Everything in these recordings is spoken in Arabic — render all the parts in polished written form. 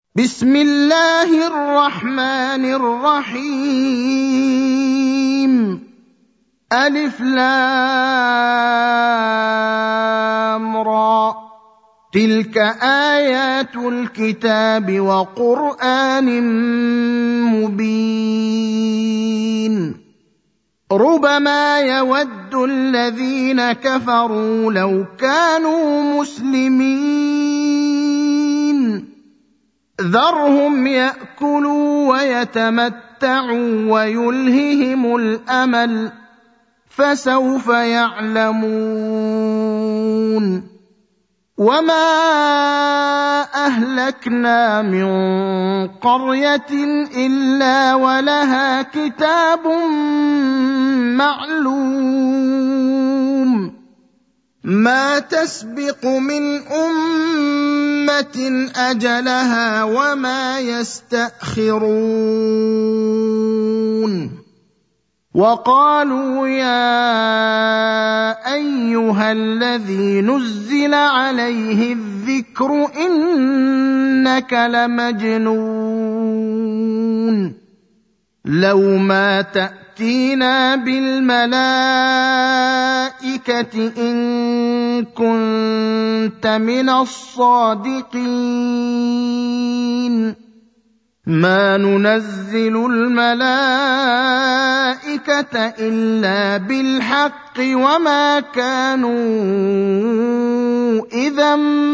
بسم الله الرحمن الرحيم. ألف لام را. تلك آيات الكتاب وقرآن مبين. ربما يود الذين كفروا لو كانوا مسلمين. ذرهم يأكلوا ويتمتعوا ويلههم الأمل، فسوف يعلمون. وما أهلكنا من قرية إلا ولها كتاب معلوم، ما تسبق من أمة أجلها وما يستأخرون. وقالوا يا أيها الذي نزل عليه الذكر إنك لمجنون، لو ما تأتينا بالملائكة إن كنت من الصادقين. ما ننزل الملائكة إلا بالحق وما كانوا إذا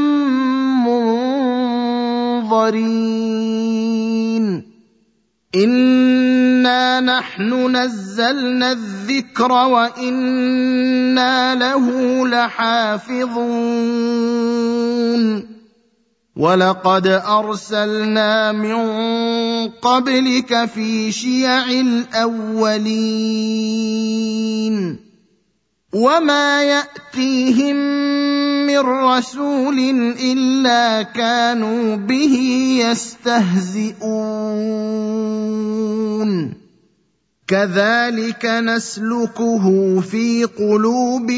منظرين. إنا نحن نزلنا الذكر وإنا له لحافظون. ولقد أرسلنا من قبلك في شيع الأولين، وما يأتيهم من رسول إلا كانوا به يستهزئون. كذلك نسلكه في قلوب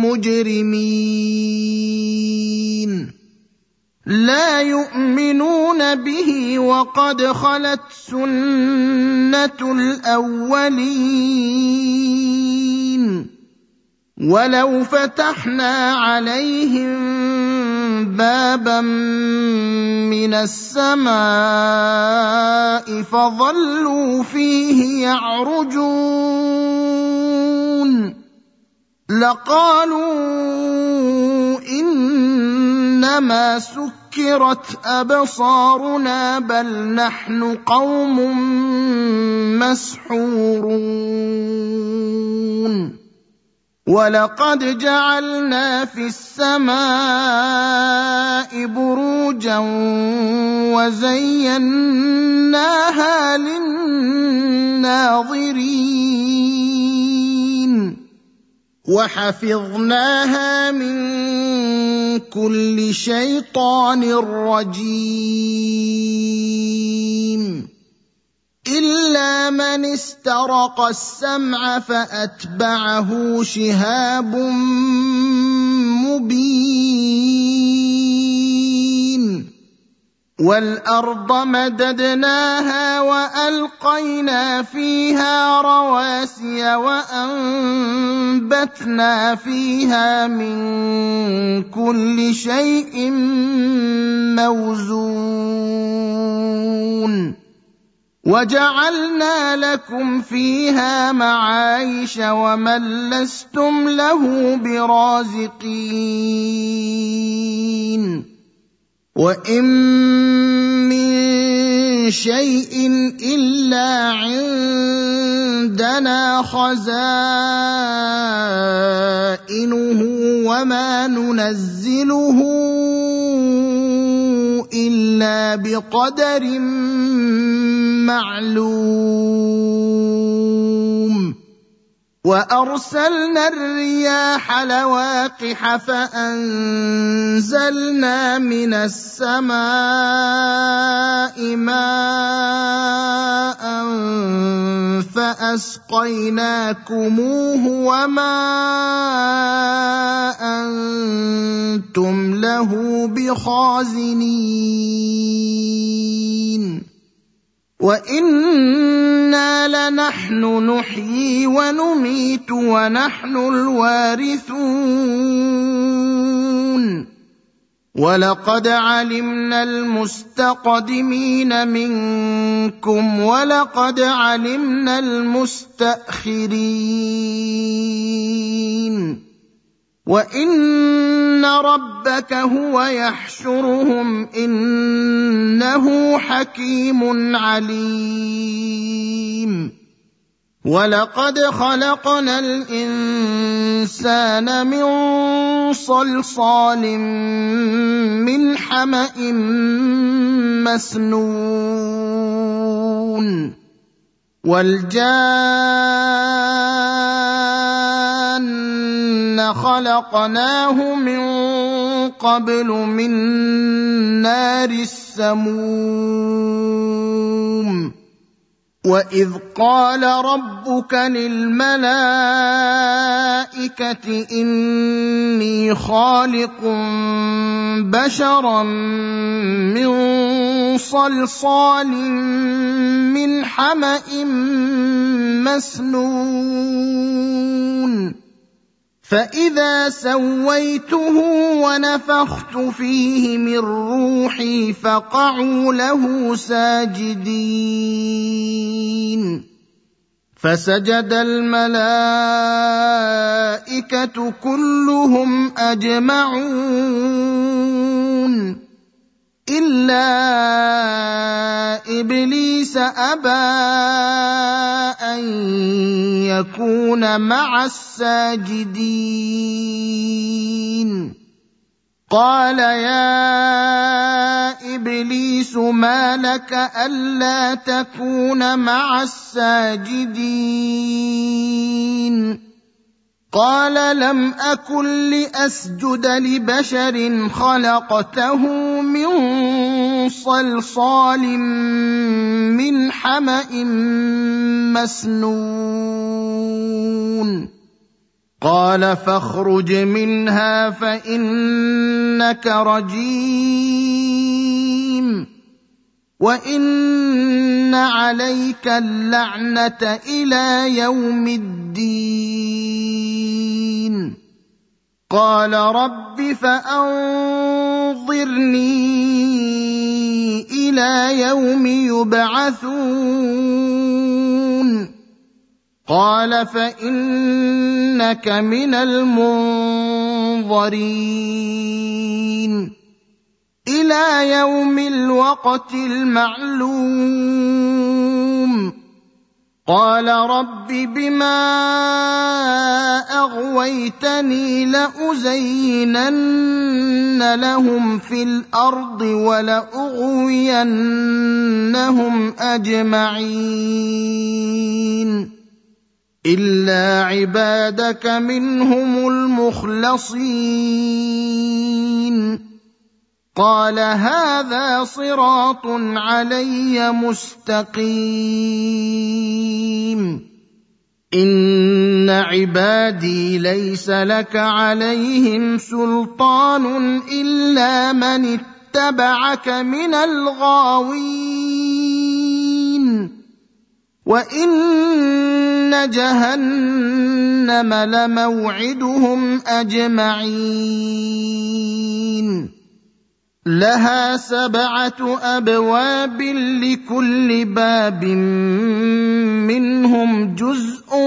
المجرمين. لا يؤمنون به وقد خلت سنة الأولين. ولو فتحنا عليهم بابا من السماء فظلوا فيه يعرجون لقالوا إنما سكرت أبصارنا بل نحن قوم مسحورون. ولقد جعلنا في السماء بروجا وزيناها للناظرين وحفظناها من كل شيطان رجيم إلا من استرق السمع فأتبعه شهاب مبين. والأرض مددناها وألقينا فيها رواسي وأنبتنا فيها من كل شيء موزون وجعلنا لكم فيها معايش ومن لستم له برازقين. وإن من شيء إلا عندنا خزائنه وما ننزله إلا بقدر معلوم. وأرسلنا الرياح لواقح فأنزلنا من السماء ماء فأسقيناكموه وما أنتم له بخازنين وإنا لنحن نحيي ونميت ونحن الوارثون ولقد علمنا المستقدمين منكم ولقد علمنا المستأخرين وإن ربك هو يحشرهم إنه حكيم عليم ولقد خلقنا الإنسان من صلصال من حمأ مسنون والجان خلقناه من قبل من نار السموم وإذ قال ربك للملائكة إني خالق بشرا من صلصال من حمأ مسنون فإذا سويته ونفخت فيه من روحي فقعوا له ساجدين فسجد الملائكة كلهم أجمعون إلا إبليس أبى أن يكون مع الساجدين قال يا إبليس ما لك ألا تكون مع الساجدين قال لم أكن لأسجد لبشر خلقته من صلصال من حمأ مسنون قال فاخرج منها فإنك رجيم وإن عليك اللعنة إلى يوم الدين قال رب فأنظرني إلى يوم يبعثون قال فإنك من المنظرين إلى يوم الوقت المعلوم قال رب بما أغويتني لأزينن لهم في الأرض ولأغوينهم أجمعين إلا عبادك منهم المخلصين قال هذا صراط علي مستقيم إن عبادي ليس لك عليهم سلطان إلا من اتبعك من الغاوين وإن جهنم لموعدهم أجمعين لها 7 أبواب لكل باب منهم جزء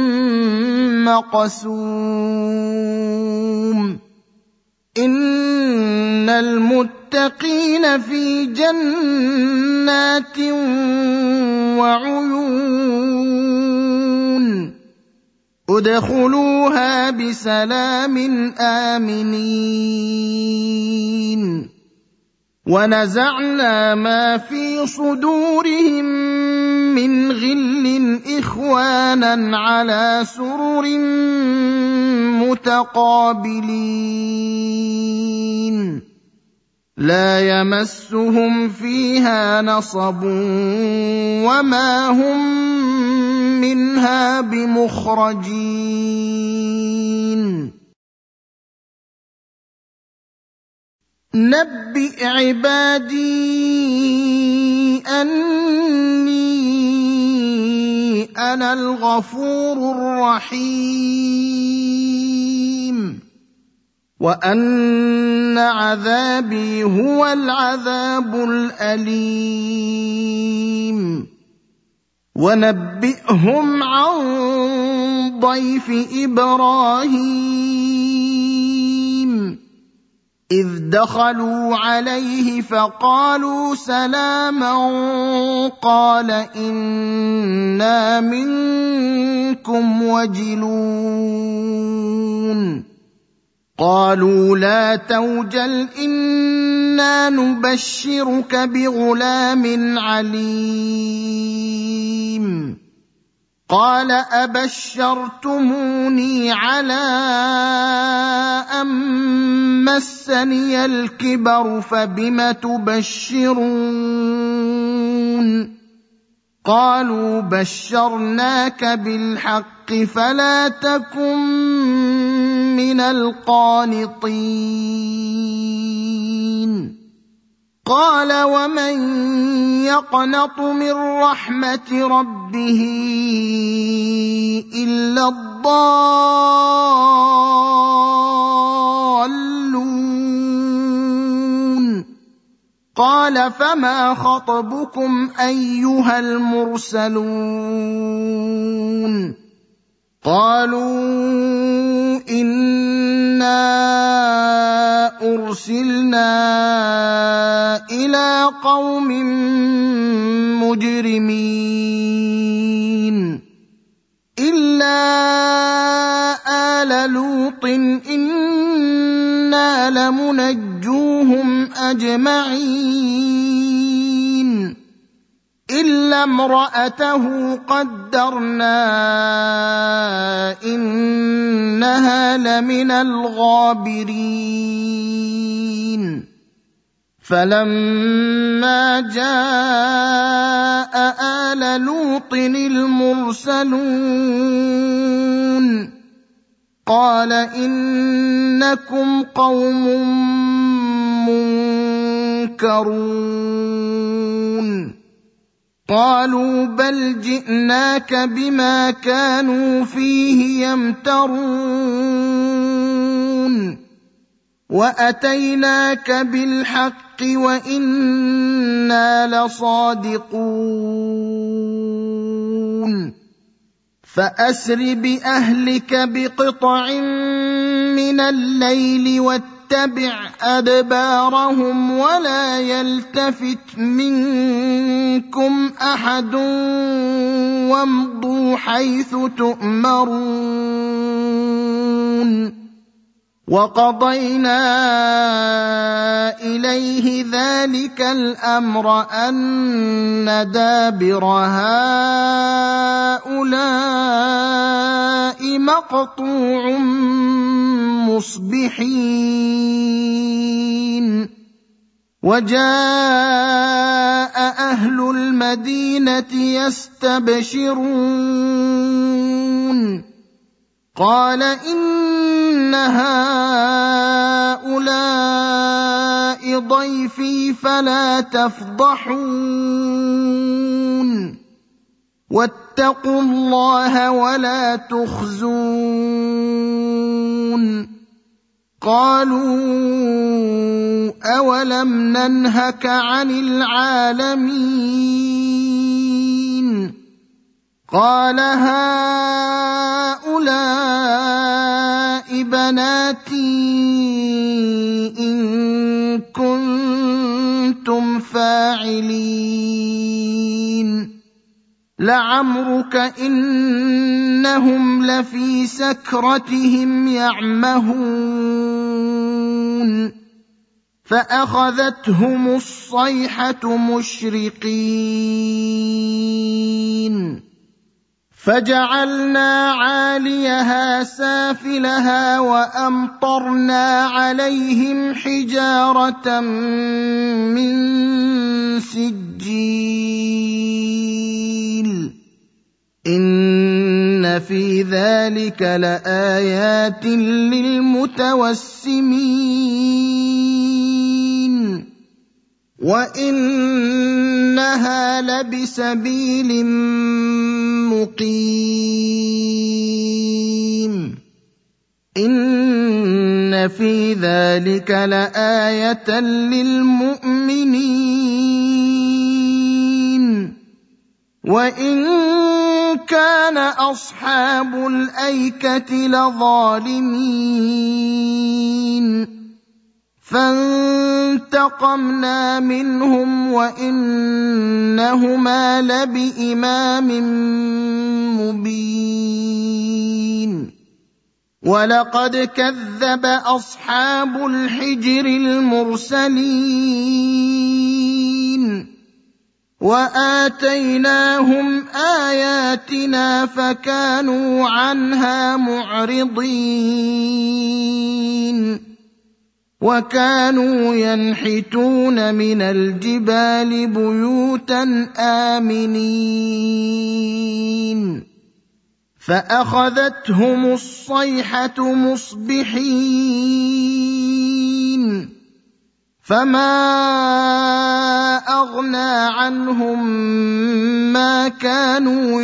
مقسوم إن المتقين في جنات وعيون ادخلوها بسلام آمنين ونزعنا ما في صدورهم من غل إخوانا على سرر متقابلين لا يمسهم فيها نصب وما هم منها بمخرجين نبئ عبادي أني أنا الغفور الرحيم وأن عذابي هو العذاب الأليم ونبئهم عن ضيف إبراهيم إذ دخلوا عليه فقالوا سلاما قال إنا منكم وجلون قالوا لا توجل إنا نبشرك بغلام عليم قال أبشرتموني على أن مسني الكبر فبم تبشرون قالوا بشرناك بالحق فلا تكن من القانطين قال ومن يقنط من رحمة ربه إلا الضالون قال فما خطبكم أيها المرسلون قالوا إنا أرسلنا إلى قوم مجرمين إلا آل لوط إنا لمنجوهم أجمعين إلا امرأته قدرنا إنها لمن الغابرين فلما جاء آل لوط المرسلون قال إنكم قوم منكرون قالوا بل جئناك بما كانوا فيه يمترون وأتيناك بالحق وإنا لصادقون فأسر بأهلك بقطع من الليل واتبع أدبارهم ولا يلتفت منكم أحد وامضوا حيث تؤمرون وقضينا إليه ذلك الأمر أن دابر هؤلاء مقطوع مصبحين وجاء أهل المدينة يستبشرون قال إن هؤلاء ضيفي فلا تفضحون واتقوا الله ولا تخزون قالوا أولم ننهك عن العالمين قال هؤلاء بناتي إن كنتم فاعلين لعمرك إنهم لفي سكرتهم يعمهون فأخذتهم الصيحة مشرقين فجعلنا عاليها سافلها وأمطرنا عليهم حجارة من سجيل إن في ذلك لآيات للمتوسمين وإنها لبسبيل مقيم إن في ذلك لآية للمؤمنين وإن كان أصحاب الأيكة لظالمين فانتقمنا منهم وإنهما لبإمام مبين ولقد كذب أصحاب الحجر المرسلين وآتيناهم آياتنا فكانوا عنها معرضين وكانوا ينحتون من الجبال بيوتا آمنين فأخذتهم الصيحة مصبحين فما أغنى عنهم ما كانوا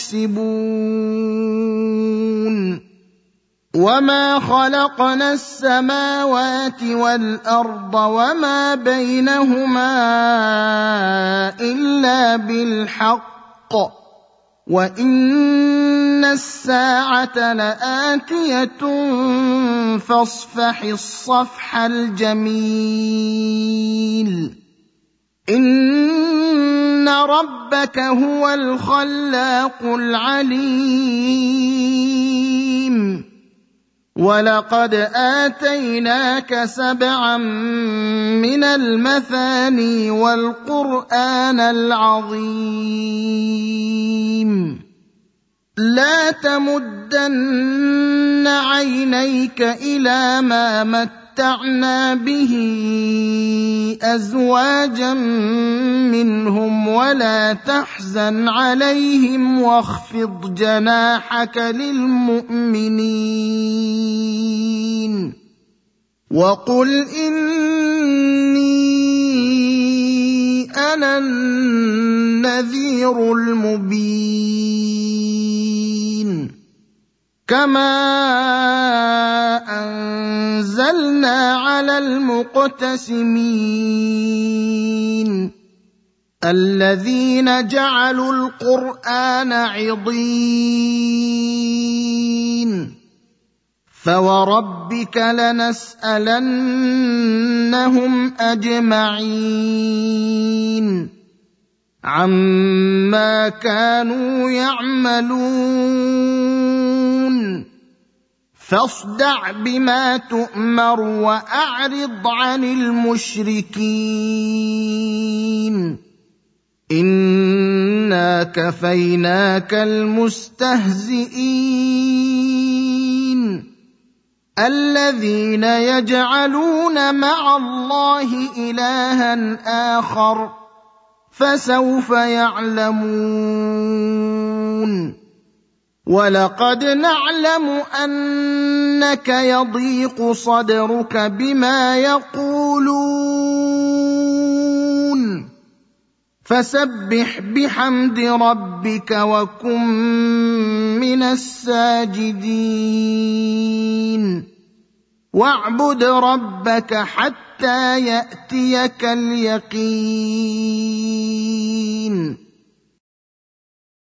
يكسبون وما خلقنا السماوات والأرض وما بينهما إلا بالحق وإن الساعة لآتية فاصفح الصفح الجميل إن ربك هو الخلاق العليم ولقد آتيناك 7 من المثاني والقرآن العظيم لا تمدن عينيك إلى ما متعنا به أزواجا منهم ولا تحزن عليهم واخفض جناحك للمؤمنين وقل إني أنا النذير المبين كما أنزلنا على المقتسمين الذين جعلوا القرآن عضين فوربك لنسألنهم أجمعين عما كانوا يعملون فاصدع بما تؤمر وأعرض عن المشركين إنا كفيناك المستهزئين الذين يجعلون مع الله إلها آخر فسوف يعلمون ولقد نعلم أنك يضيق صدرك بما يقولون فسبح بحمد ربك وكن من الساجدين واعبد ربك حتى يأتيك اليقين